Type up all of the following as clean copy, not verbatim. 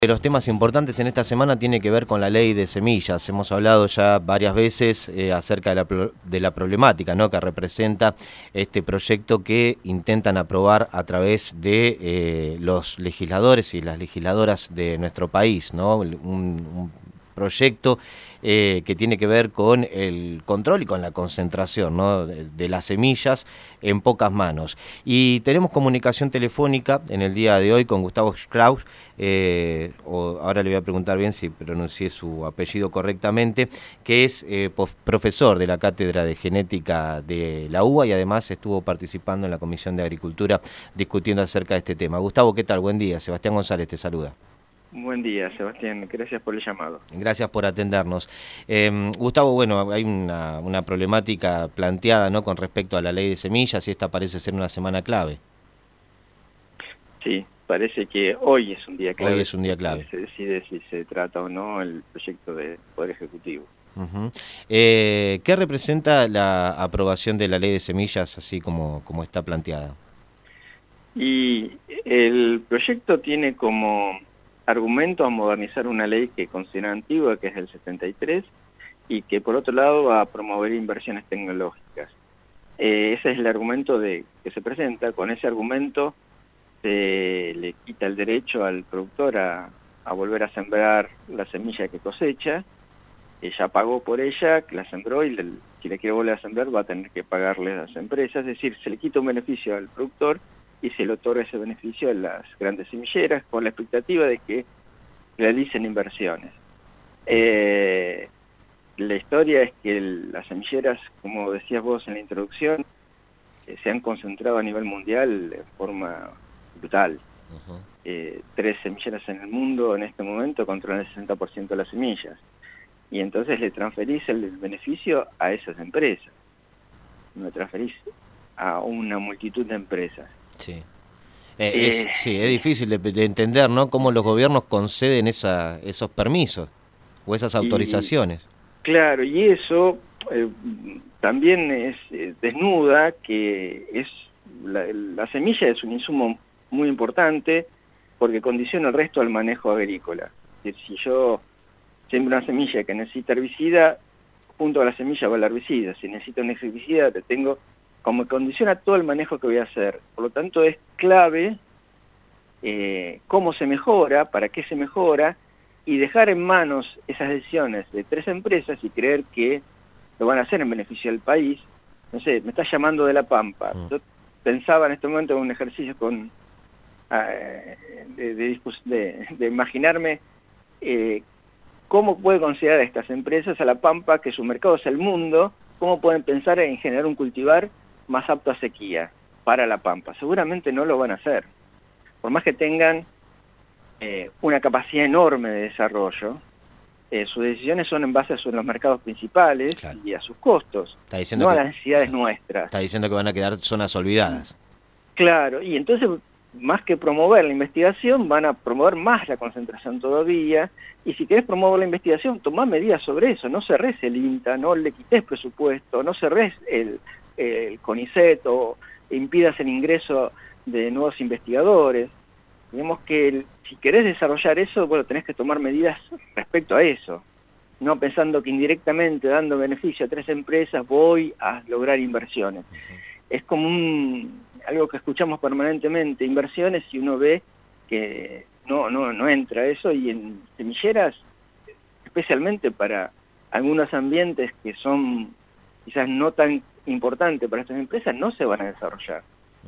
De los temas importantes en esta semana tiene que ver con la ley de semillas. Hemos hablado ya varias veces acerca de la problemática, ¿no?, que representa este proyecto que intentan aprobar a través de los legisladores y las legisladoras de nuestro país, ¿no? Un proyecto que tiene que ver con el control y con la concentración, ¿no?, de las semillas en pocas manos. Y tenemos comunicación telefónica en el día de hoy con Gustavo Strauss, ahora le voy a preguntar bien si pronuncié su apellido correctamente, que es profesor de la Cátedra de Genética de la UBA y además estuvo participando en la Comisión de Agricultura discutiendo acerca de este tema. Gustavo, ¿qué tal? Buen día. Sebastián González te saluda. Buen día, Sebastián. Gracias por el llamado. Gracias por atendernos. Gustavo, bueno, hay una problemática planteada, ¿no?, con respecto a la ley de semillas y esta parece ser una semana clave. Sí, parece que hoy es un día clave. Hoy es un día clave. Se decide si se trata o no el proyecto del Poder Ejecutivo. ¿Qué representa la aprobación de la ley de semillas así como está planteada? Y el proyecto tiene como argumento a modernizar una ley que considera antigua, que es del 73, y que por otro lado va a promover inversiones tecnológicas. Ese es el argumento que se presenta. Con ese argumento se le quita el derecho al productor a volver a sembrar la semilla que cosecha. Ella pagó por ella, que la sembró, y si la quiere volver a sembrar va a tener que pagarle a las empresas. Es decir, se le quita un beneficio al productor y se le otorga ese beneficio a las grandes semilleras con la expectativa de que realicen inversiones. La historia es que las semilleras, como decías vos en la introducción, se han concentrado a nivel mundial de forma brutal. 3 semilleras en el mundo en este momento controlan el 60% de las semillas. Y entonces le transferís el beneficio a esas empresas. No le transferís a una multitud de empresas. Sí. Es difícil de entender, ¿no?, cómo los gobiernos conceden esos permisos o esas autorizaciones. Claro, y eso también desnuda que la semilla es un insumo muy importante porque condiciona el resto del manejo agrícola. Es decir, si yo siembro una semilla que necesita herbicida, junto a la semilla va el herbicida. Si necesito un herbicida, tengo como condiciona todo el manejo que voy a hacer. Por lo tanto, es clave cómo se mejora, para qué se mejora, y dejar en manos esas decisiones de 3 empresas y creer que lo van a hacer en beneficio del país. No sé, me está llamando de La Pampa. Yo pensaba en este momento en un ejercicio de imaginarme cómo puede considerar a estas empresas a La Pampa, que su mercado es el mundo, cómo pueden pensar en generar un cultivar más apto a sequía para La Pampa. Seguramente no lo van a hacer. Por más que tengan una capacidad enorme de desarrollo, sus decisiones son en base a los mercados principales, claro, y a sus costos, no a las necesidades nuestras. Está diciendo que van a quedar zonas olvidadas. Claro, y entonces, más que promover la investigación, van a promover más la concentración todavía, y si querés promover la investigación, tomá medidas sobre eso, no cerrés el INTA, no le quités presupuesto, no cerrés el CONICET o impidas el ingreso de nuevos investigadores. Digamos que si querés desarrollar eso, bueno, tenés que tomar medidas respecto a eso, no pensando que indirectamente, dando beneficio a 3 empresas, voy a lograr inversiones. Es como algo que escuchamos permanentemente, inversiones, y uno ve que no entra eso, y en semilleras, especialmente para algunos ambientes que son quizás no tan importantes para estas empresas, no se van a desarrollar.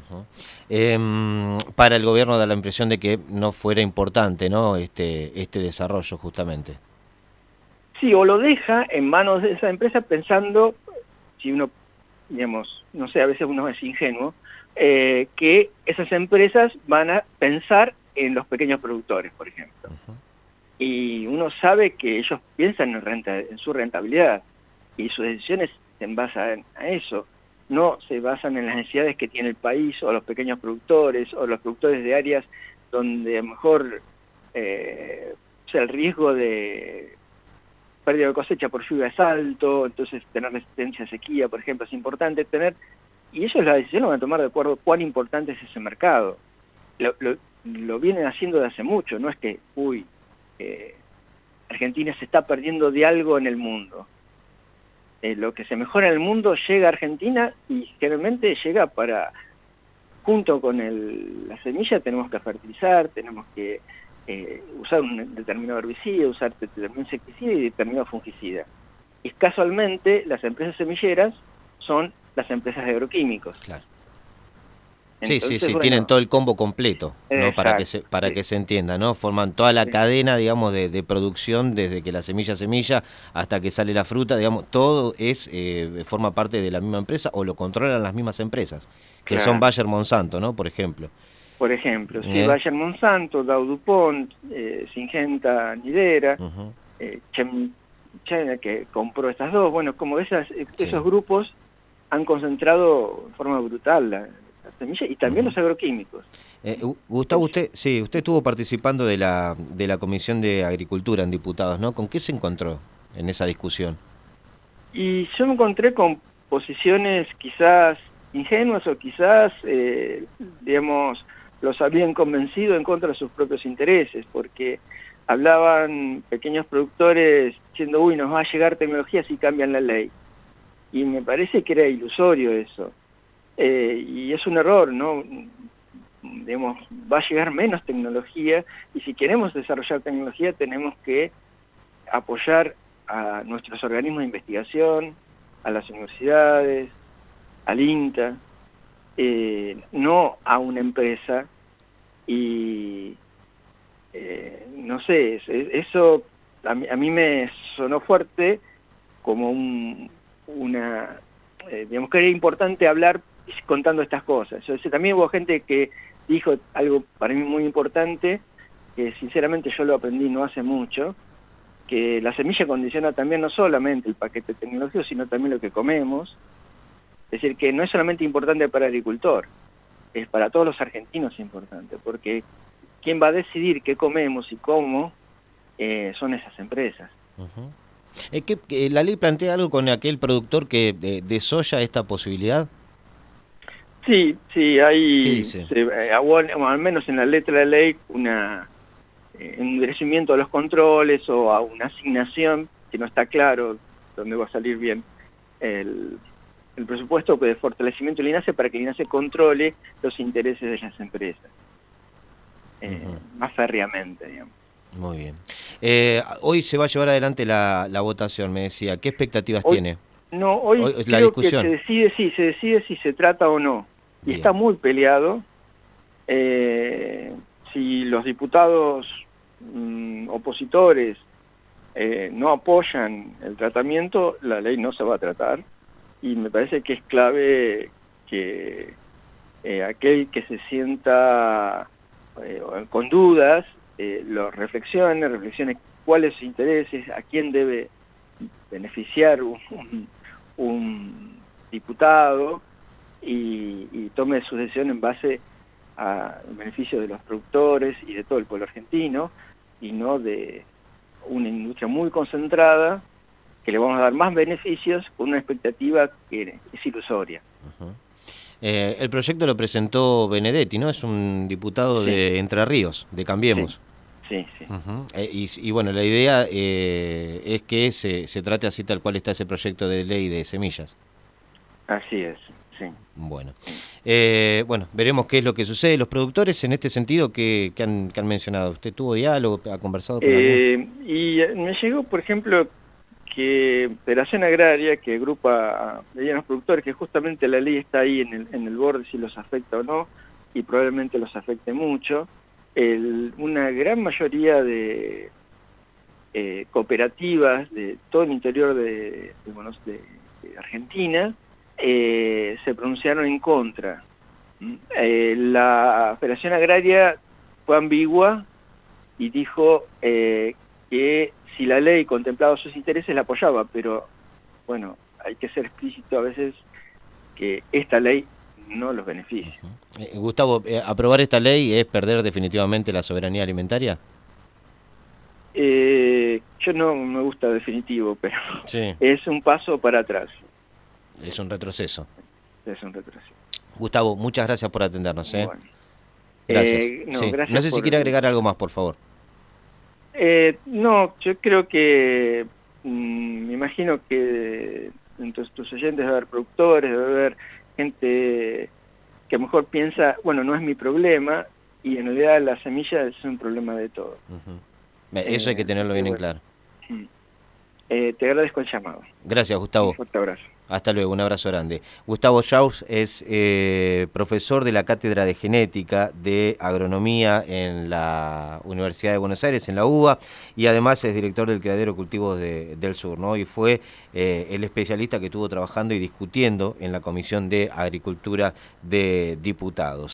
Para el gobierno da la impresión de que no fuera importante, ¿no?, este desarrollo justamente. Sí, o lo deja en manos de esa empresa pensando, si uno, digamos, no sé, a veces uno es ingenuo, que esas empresas van a pensar en los pequeños productores, por ejemplo. Y uno sabe que ellos piensan en su rentabilidad y sus decisiones se basan a eso. No se basan en las necesidades que tiene el país o los pequeños productores o los productores de áreas donde a lo mejor el riesgo de pérdida de cosecha por lluvia es alto, entonces tener resistencia a sequía, por ejemplo, es importante tener, y ellos la decisión lo van a tomar de acuerdo a cuán importante es ese mercado. Lo vienen haciendo de hace mucho, no es que, Argentina se está perdiendo de algo en el mundo. Lo que se mejora en el mundo llega a Argentina y generalmente llega junto con la semilla tenemos que fertilizar, tenemos que usar un determinado herbicida, usar determinado insecticida y determinado fungicida. Y casualmente las empresas semilleras son las empresas de agroquímicos. Claro. Entonces, sí, bueno, tienen todo el combo completo, ¿no? Para que sí. se entienda, ¿no? Forman toda la cadena, digamos, de producción, desde que la semilla hasta que sale la fruta, digamos, todo forma parte de la misma empresa o lo controlan las mismas empresas, que Claro. son Bayer Monsanto, ¿no? Por ejemplo. Por ejemplo, sí, Bayer Monsanto, Dow DuPont, Syngenta Nidera, China que compró estas dos, bueno, como esos grupos han concentrado de forma brutal la semilla y también los agroquímicos. Gustavo, usted estuvo participando de la Comisión de Agricultura en Diputados, ¿no? ¿Con qué se encontró en esa discusión? Y yo me encontré con posiciones quizás ingenuas o quizás, digamos, los habían convencido en contra de sus propios intereses, porque hablaban pequeños productores diciendo, uy, nos va a llegar tecnología si cambian la ley. Y me parece que era ilusorio eso. Y es un error, ¿no? Digamos, va a llegar menos tecnología y si queremos desarrollar tecnología tenemos que apoyar a nuestros organismos de investigación, a las universidades, al INTA, no a una empresa. Y no sé, eso a mí me sonó fuerte como digamos que era importante hablar contando estas cosas. También hubo gente que dijo algo para mí muy importante, que sinceramente yo lo aprendí no hace mucho, que la semilla condiciona también no solamente el paquete tecnológico, sino también lo que comemos. Es decir, que no es solamente importante para el agricultor, es para todos los argentinos importante, porque quien va a decidir qué comemos y cómo son esas empresas. ¿La ley plantea algo con aquel productor que de soya esta posibilidad? Sí, hay, ¿qué dice? al menos en la letra de la ley, un endurecimiento de los controles o a una asignación, que no está claro dónde va a salir bien el presupuesto de fortalecimiento del INASE para que el INASE controle los intereses de las empresas, más férreamente, digamos. Muy bien. Hoy se va a llevar adelante la votación, me decía. ¿Qué expectativas tiene? No, hoy la creo discusión. Que se decide si se trata o no. Y está muy peleado. Si los diputados opositores no apoyan el tratamiento, la ley no se va a tratar. Y me parece que es clave que aquel que se sienta con dudas, lo reflexione cuáles sus intereses, a quién debe beneficiar un diputado y tome su decisión en base al beneficio de los productores y de todo el pueblo argentino, y no de una industria muy concentrada que le vamos a dar más beneficios con una expectativa que es ilusoria. El proyecto lo presentó Benedetti, ¿no? Es un diputado de Entre Ríos, de Cambiemos. Sí. Y bueno, la idea es que se trate así tal cual está ese proyecto de ley de semillas. Así es, sí. Bueno, veremos qué es lo que sucede. Los productores en este sentido, ¿qué han mencionado? ¿Usted tuvo diálogo, ha conversado con algún? Y me llegó, por ejemplo, que Federación Agraria, que agrupa a medianos productores, que justamente la ley está ahí en el borde si los afecta o no, y probablemente los afecte mucho. Una gran mayoría de cooperativas de todo el interior de Argentina se pronunciaron en contra. La Federación Agraria fue ambigua y dijo que si la ley contemplaba sus intereses la apoyaba, pero bueno, hay que ser explícito a veces que esta ley no los beneficia. Gustavo, ¿aprobar esta ley es perder definitivamente la soberanía alimentaria? Yo no me gusta definitivo, pero es un paso para atrás. Es un retroceso. Es un retroceso. Gustavo, muchas gracias por atendernos. Bueno. Gracias. Gracias no sé si quiere agregar algo más, por favor. No, yo creo que, me imagino que entre tus oyentes debe haber productores, debe haber gente que a lo mejor piensa, bueno, no es mi problema, y en realidad la semilla es un problema de todos. Eso hay que tenerlo bien en bueno, claro. te agradezco el llamado. Gracias, Gustavo. Un fuerte abrazo. Hasta luego, un abrazo grande. Gustavo Schaus es profesor de la Cátedra de Genética de Agronomía en la Universidad de Buenos Aires, en la UBA, y además es director del Criadero Cultivos del Sur, ¿no? Y fue el especialista que estuvo trabajando y discutiendo en la Comisión de Agricultura de Diputados.